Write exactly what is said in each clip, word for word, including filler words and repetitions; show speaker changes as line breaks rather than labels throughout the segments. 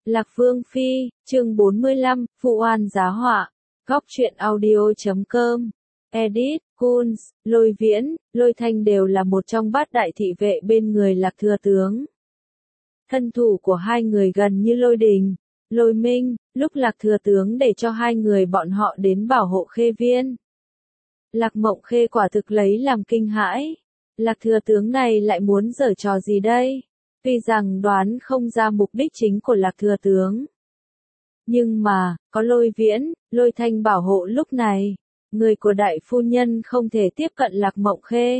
Lạc Vương Phi, chương bốn mươi lăm, Phụ oan giá họa, góc truyện audio chấm com, edit, Kunz, Lôi Viễn, Lôi Thanh đều là một trong bát đại thị vệ bên người Lạc Thừa Tướng. Thân thủ của hai người gần như Lôi Đình, Lôi Minh, lúc Lạc Thừa Tướng để cho hai người bọn họ đến bảo hộ Khê Viên. Lạc Mộng Khê quả thực lấy làm kinh hãi. Lạc Thừa Tướng này lại muốn giở trò gì đây? Tuy rằng đoán không ra mục đích chính của Lạc Thừa Tướng. Nhưng mà, có Lôi Viễn, Lôi Thanh bảo hộ lúc này, người của đại phu nhân không thể tiếp cận Lạc Mộng Khê.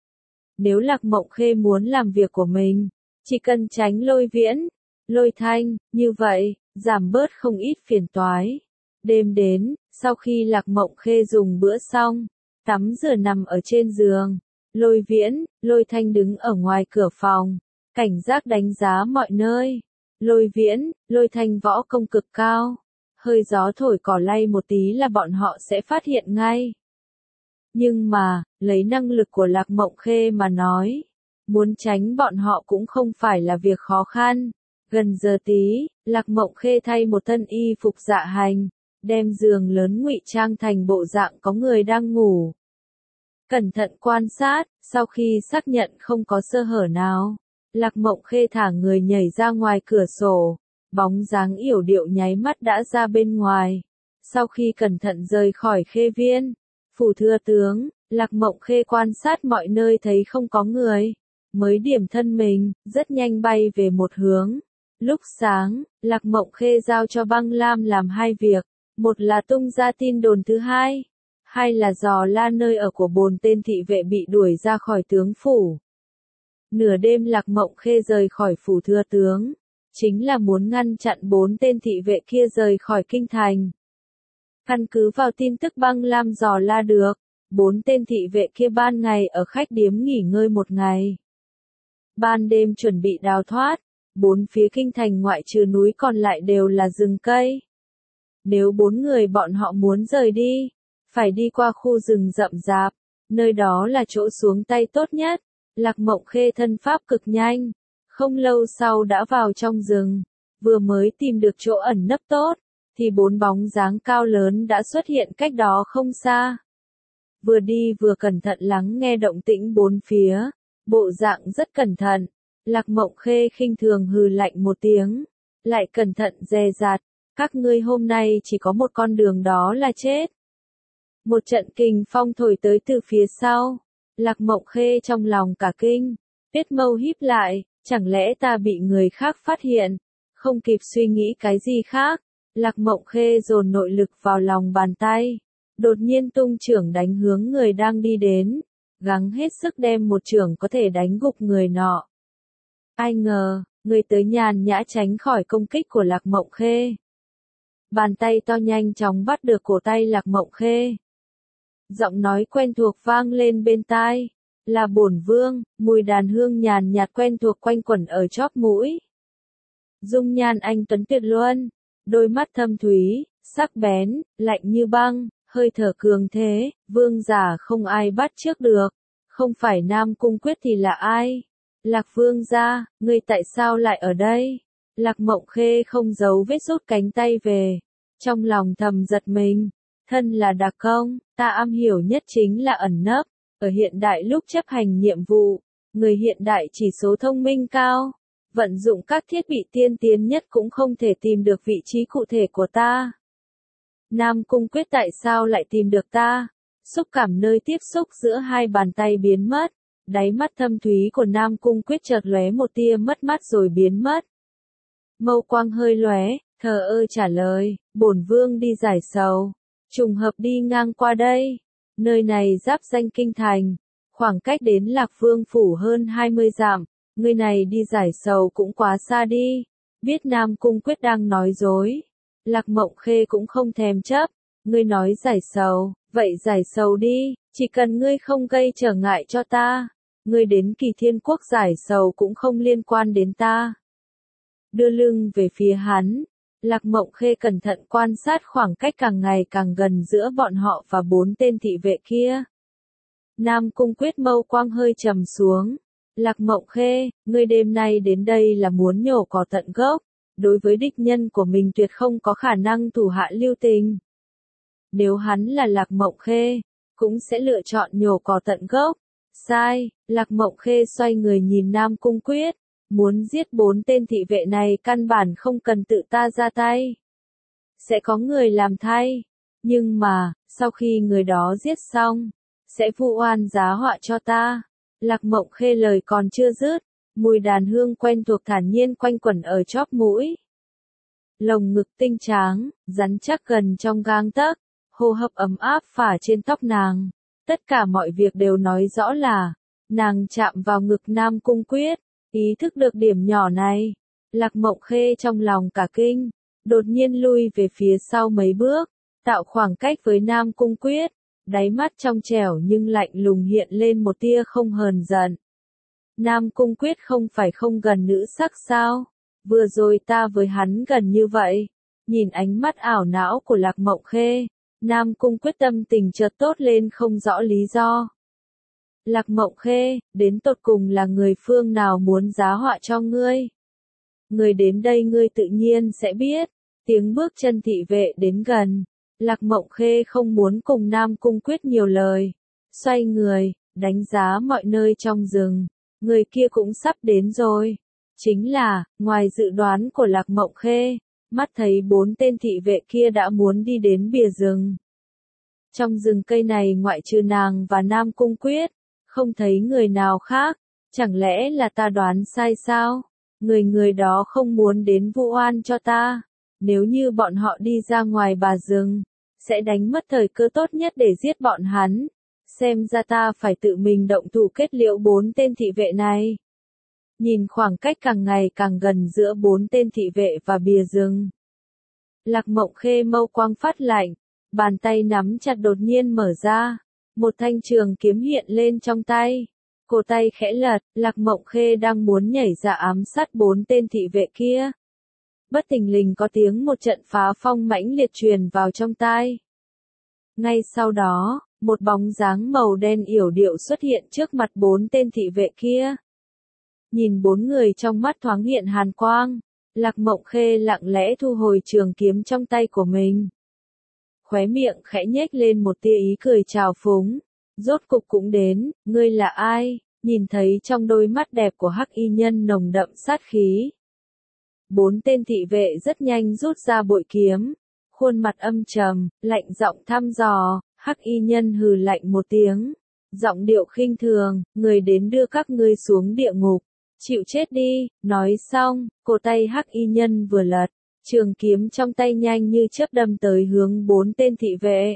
Nếu Lạc Mộng Khê muốn làm việc của mình, chỉ cần tránh Lôi Viễn, Lôi Thanh, như vậy, giảm bớt không ít phiền toái. Đêm đến, sau khi Lạc Mộng Khê dùng bữa xong, tắm rửa nằm ở trên giường, Lôi Viễn, Lôi Thanh đứng ở ngoài cửa phòng, cảnh giác đánh giá mọi nơi. Lôi Viễn, Lôi Thanh võ công cực cao, hơi gió thổi cỏ lay một tí là bọn họ sẽ phát hiện ngay. Nhưng mà, lấy năng lực của Lạc Mộng Khê mà nói, muốn tránh bọn họ cũng không phải là việc khó khăn. Gần giờ tí, Lạc Mộng Khê thay một thân y phục dạ hành, đem giường lớn ngụy trang thành bộ dạng có người đang ngủ. Cẩn thận quan sát, sau khi xác nhận không có sơ hở nào, Lạc Mộng Khê thả người nhảy ra ngoài cửa sổ, bóng dáng yểu điệu nháy mắt đã ra bên ngoài. Sau khi cẩn thận rời khỏi Khê Viên, phủ Thừa Tướng, Lạc Mộng Khê quan sát mọi nơi thấy không có người, mới điểm thân mình, rất nhanh bay về một hướng. Lúc sáng, Lạc Mộng Khê giao cho Băng Lam làm hai việc, một là tung ra tin đồn thứ hai, hai là dò la nơi ở của bốn tên thị vệ bị đuổi ra khỏi tướng phủ. Nửa đêm Lạc Mộng Khê rời khỏi phủ Thừa Tướng, chính là muốn ngăn chặn bốn tên thị vệ kia rời khỏi kinh thành. Căn cứ vào tin tức Băng Lam dò la được, bốn tên thị vệ kia ban ngày ở khách điếm nghỉ ngơi một ngày. Ban đêm chuẩn bị đào thoát, bốn phía kinh thành ngoại trừ núi còn lại đều là rừng cây. Nếu bốn người bọn họ muốn rời đi, phải đi qua khu rừng rậm rạp, nơi đó là chỗ xuống tay tốt nhất. Lạc Mộng Khê thân pháp cực nhanh, không lâu sau đã vào trong rừng, vừa mới tìm được chỗ ẩn nấp tốt, thì bốn bóng dáng cao lớn đã xuất hiện cách đó không xa. Vừa đi vừa cẩn thận lắng nghe động tĩnh bốn phía, bộ dạng rất cẩn thận. Lạc Mộng Khê khinh thường hừ lạnh một tiếng, lại cẩn thận dè dặt, các ngươi hôm nay chỉ có một con đường đó là chết. Một trận kình phong thổi tới từ phía sau, Lạc Mộng Khê trong lòng cả kinh, tuyết mâu híp lại, chẳng lẽ ta bị người khác phát hiện, không kịp suy nghĩ cái gì khác, Lạc Mộng Khê dồn nội lực vào lòng bàn tay, đột nhiên tung chưởng đánh hướng người đang đi đến, gắng hết sức đem một chưởng có thể đánh gục người nọ. Ai ngờ, người tới nhàn nhã tránh khỏi công kích của Lạc Mộng Khê. Bàn tay to nhanh chóng bắt được cổ tay Lạc Mộng Khê. Giọng nói quen thuộc vang lên bên tai, là bổn vương, mùi đàn hương nhàn nhạt quen thuộc quanh quẩn ở chóp mũi. Dung nhan anh tuấn tuyệt luân, đôi mắt thâm thúy, sắc bén, lạnh như băng, hơi thở cường thế, vương giả không ai bắt chước được, không phải Nam Cung Quyết thì là ai? Lạc Vương gia, ngươi tại sao lại ở đây? Lạc Mộng Khê không giấu vết rút cánh tay về, trong lòng thầm giật mình, thân là đặc công, ta am hiểu nhất chính là ẩn nấp, ở hiện đại lúc chấp hành nhiệm vụ, người hiện đại chỉ số thông minh cao, vận dụng các thiết bị tiên tiến nhất cũng không thể tìm được vị trí cụ thể của ta. Nam Cung Quyết tại sao lại tìm được ta? Xúc cảm nơi tiếp xúc giữa hai bàn tay biến mất. Đáy mắt thâm thúy của Nam Cung Quyết chợt lóe một tia mất mát rồi biến mất. Mâu quang hơi lóe, thờ ơ trả lời, bổn vương đi giải sầu, trùng hợp đi ngang qua đây. Nơi này giáp danh kinh thành, khoảng cách đến Lạc Vương phủ hơn hai mươi dặm, người này đi giải sầu cũng quá xa đi. Biết Nam Cung Quyết đang nói dối, Lạc Mộng Khê cũng không thèm chấp, ngươi nói giải sầu, vậy giải sầu đi, chỉ cần ngươi không gây trở ngại cho ta. Ngươi đến Kỳ Thiên Quốc giải sầu cũng không liên quan đến ta. Đưa lưng về phía hắn, Lạc Mộng Khê cẩn thận quan sát khoảng cách càng ngày càng gần giữa bọn họ và bốn tên thị vệ kia. Nam Cung Quyết mâu quang hơi trầm xuống. Lạc Mộng Khê, ngươi đêm nay đến đây là muốn nhổ cỏ tận gốc, đối với địch nhân của mình tuyệt không có khả năng thủ hạ lưu tình. Nếu hắn là Lạc Mộng Khê, cũng sẽ lựa chọn nhổ cỏ tận gốc. Sai, Lạc Mộng Khê xoay người nhìn Nam Cung Quyết, muốn giết bốn tên thị vệ này căn bản không cần tự ta ra tay. Sẽ có người làm thay, nhưng mà, sau khi người đó giết xong, sẽ vu oan giá họa cho ta. Lạc Mộng Khê lời còn chưa dứt, mùi đàn hương quen thuộc thản nhiên quanh quẩn ở chóp mũi. Lồng ngực tinh tráng, rắn chắc gần trong gang tấc, hô hấp ấm áp phả trên tóc nàng. Tất cả mọi việc đều nói rõ là, nàng chạm vào ngực Nam Cung Quyết, ý thức được điểm nhỏ này. Lạc Mộng Khê trong lòng cả kinh, đột nhiên lui về phía sau mấy bước, tạo khoảng cách với Nam Cung Quyết, đáy mắt trong trẻo nhưng lạnh lùng hiện lên một tia không hờn giận. Nam Cung Quyết không phải không gần nữ sắc sao? Vừa rồi ta với hắn gần như vậy. Nhìn ánh mắt ảo não của Lạc Mộng Khê, Nam Cung Quyết tâm tình chợt tốt lên không rõ lý do. Lạc Mộng Khê, đến tột cùng là người phương nào muốn giá họa cho ngươi? Người đến đây ngươi tự nhiên sẽ biết. Tiếng bước chân thị vệ đến gần. Lạc Mộng Khê không muốn cùng Nam Cung Quyết nhiều lời. Xoay người, đánh giá mọi nơi trong rừng. Người kia cũng sắp đến rồi. Chính là, ngoài dự đoán của Lạc Mộng Khê, mắt thấy bốn tên thị vệ kia đã muốn đi đến bìa rừng. Trong rừng cây này ngoại trừ nàng và Nam Cung Quyết, không thấy người nào khác. Chẳng lẽ là ta đoán sai sao? Người người đó không muốn đến vu oan cho ta. Nếu như bọn họ đi ra ngoài bà rừng, sẽ đánh mất thời cơ tốt nhất để giết bọn hắn. Xem ra ta phải tự mình động thủ kết liễu bốn tên thị vệ này. Nhìn khoảng cách càng ngày càng gần giữa bốn tên thị vệ và bìa rừng. Lạc Mộng Khê mâu quang phát lạnh, bàn tay nắm chặt đột nhiên mở ra. Một thanh trường kiếm hiện lên trong tay. Cổ tay khẽ lật, Lạc Mộng Khê đang muốn nhảy ra ám sát bốn tên thị vệ kia. Bất thình lình có tiếng một trận phá phong mãnh liệt truyền vào trong tai. Ngay sau đó, một bóng dáng màu đen yểu điệu xuất hiện trước mặt bốn tên thị vệ kia. Nhìn bốn người trong mắt thoáng hiện hàn quang, Lạc Mộng Khê lặng lẽ thu hồi trường kiếm trong tay của mình. Khóe miệng khẽ nhếch lên một tia ý cười trào phúng. Rốt cục cũng đến, ngươi là ai? Nhìn thấy trong đôi mắt đẹp của Hắc Y Nhân nồng đậm sát khí. Bốn tên thị vệ rất nhanh rút ra bội kiếm, khuôn mặt âm trầm, lạnh giọng thăm dò. Hắc Y Nhân hừ lạnh một tiếng, giọng điệu khinh thường, người đến đưa các ngươi xuống địa ngục, chịu chết đi. Nói xong, cổ tay Hắc Y Nhân vừa lật, trường kiếm trong tay nhanh như chớp đâm tới hướng bốn tên thị vệ.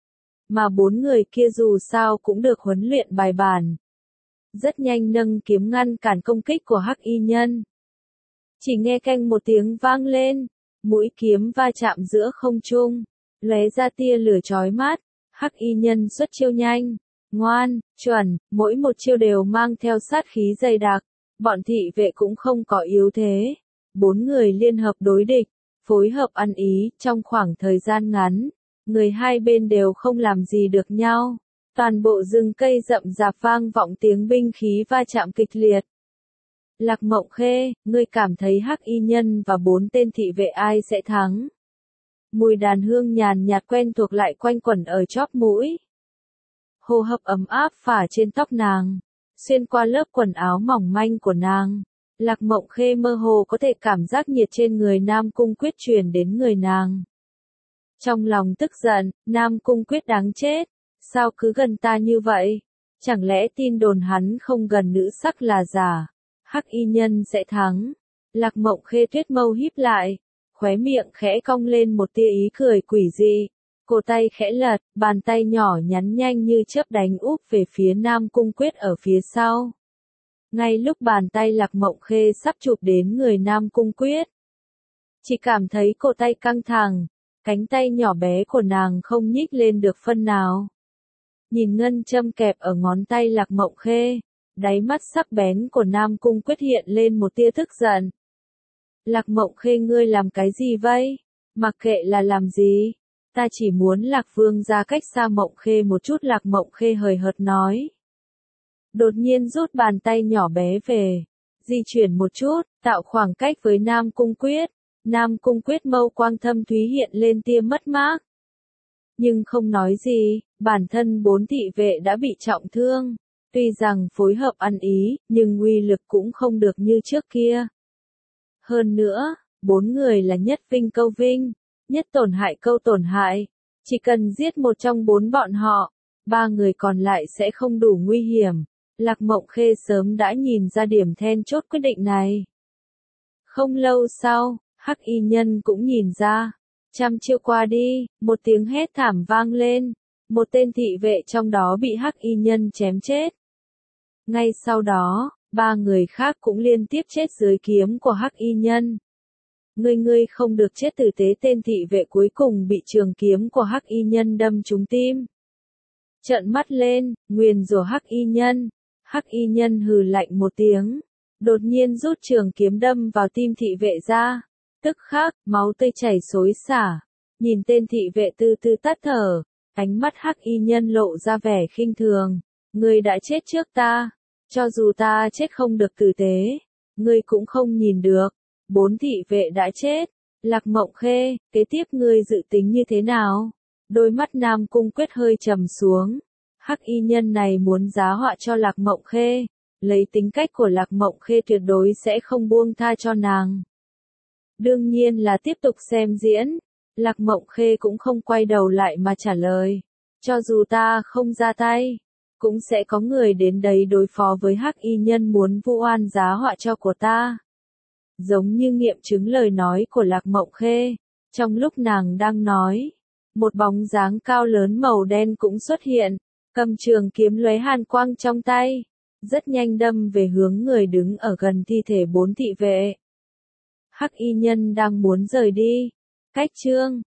Mà bốn người kia dù sao cũng được huấn luyện bài bản, rất nhanh nâng kiếm ngăn cản công kích của Hắc Y Nhân. Chỉ nghe canh một tiếng vang lên, mũi kiếm va chạm giữa không trung, lóe ra tia lửa chói mắt. Hắc Y Nhân xuất chiêu nhanh, ngoan, chuẩn, mỗi một chiêu đều mang theo sát khí dày đặc. Bọn thị vệ cũng không có yếu thế. Bốn người liên hợp đối địch, phối hợp ăn ý, trong khoảng thời gian ngắn, người hai bên đều không làm gì được nhau. Toàn bộ rừng cây rậm rạp vang vọng tiếng binh khí va chạm kịch liệt. Lạc Mộng Khê, ngươi cảm thấy Hắc Y Nhân và bốn tên thị vệ ai sẽ thắng? Mùi đàn hương nhàn nhạt quen thuộc lại quanh quẩn ở chóp mũi. Hô hấp ấm áp phả trên tóc nàng, xuyên qua lớp quần áo mỏng manh của nàng. Lạc Mộng Khê mơ hồ có thể cảm giác nhiệt trên người Nam Cung Quyết truyền đến người nàng. Trong lòng tức giận, Nam Cung Quyết đáng chết, sao cứ gần ta như vậy? Chẳng lẽ tin đồn hắn không gần nữ sắc là giả? Hắc Y Nhân sẽ thắng. Lạc Mộng Khê tuyết mâu híp lại, khóe miệng khẽ cong lên một tia ý cười quỷ dị. Cổ tay khẽ lật, bàn tay nhỏ nhắn nhanh như chớp đánh úp về phía Nam Cung Quyết ở phía sau. Ngay lúc bàn tay Lạc Mộng Khê sắp chụp đến người Nam Cung Quyết, chỉ cảm thấy cổ tay căng thẳng, cánh tay nhỏ bé của nàng không nhích lên được phân nào. Nhìn ngân châm kẹp ở ngón tay Lạc Mộng Khê, đáy mắt sắc bén của Nam Cung Quyết hiện lên một tia tức giận. Lạc Mộng Khê, ngươi làm cái gì vậy? Mặc kệ là làm gì, ta chỉ muốn Lạc Vương ra cách xa Mộng Khê một chút. Lạc Mộng Khê hời hợt nói. Đột nhiên rút bàn tay nhỏ bé về, di chuyển một chút, tạo khoảng cách với Nam Cung Quyết. Nam Cung Quyết mâu quang thâm thúy hiện lên tia mất mát. Nhưng không nói gì, bản thân bốn thị vệ đã bị trọng thương. Tuy rằng phối hợp ăn ý, nhưng uy lực cũng không được như trước kia. Hơn nữa, bốn người là nhất vinh câu vinh, nhất tổn hại câu tổn hại. Chỉ cần giết một trong bốn bọn họ, ba người còn lại sẽ không đủ nguy hiểm. Lạc Mộng Khê sớm đã nhìn ra điểm then chốt quyết định này. Không lâu sau, Hắc Y Nhân cũng nhìn ra. Trăm chiêu qua đi, một tiếng hét thảm vang lên. Một tên thị vệ trong đó bị Hắc Y Nhân chém chết. Ngay sau đó, ba người khác cũng liên tiếp chết dưới kiếm của Hắc Y Nhân. Ngươi ngươi không được chết tử tế, tên thị vệ cuối cùng bị trường kiếm của Hắc Y Nhân đâm trúng tim. Trợn mắt lên, nguyền rủa Hắc Y Nhân. Hắc Y Nhân hừ lạnh một tiếng, đột nhiên rút trường kiếm đâm vào tim thị vệ ra. Tức khắc, máu tươi chảy xối xả. Nhìn tên thị vệ từ từ tắt thở, ánh mắt Hắc Y Nhân lộ ra vẻ khinh thường. Ngươi đã chết trước ta, cho dù ta chết không được tử tế, ngươi cũng không nhìn được. Bốn thị vệ đã chết. Lạc Mộng Khê, kế tiếp ngươi dự tính như thế nào? Đôi mắt Nam Cung Quyết hơi trầm xuống. Hắc Y Nhân này muốn giá họa cho Lạc Mộng Khê. Lấy tính cách của Lạc Mộng Khê tuyệt đối sẽ không buông tha cho nàng. Đương nhiên là tiếp tục xem diễn. Lạc Mộng Khê cũng không quay đầu lại mà trả lời. Cho dù ta không ra tay, cũng sẽ có người đến đấy đối phó với Hắc Y Nhân muốn vu oan giá họa cho của ta. Giống như nghiệm chứng lời nói của Lạc Mộng Khê. Trong lúc nàng đang nói, một bóng dáng cao lớn màu đen cũng xuất hiện, cầm trường kiếm lóe hàn quang trong tay, rất nhanh đâm về hướng người đứng ở gần thi thể bốn thị vệ. Hắc Y Nhân đang muốn rời đi. Cách chương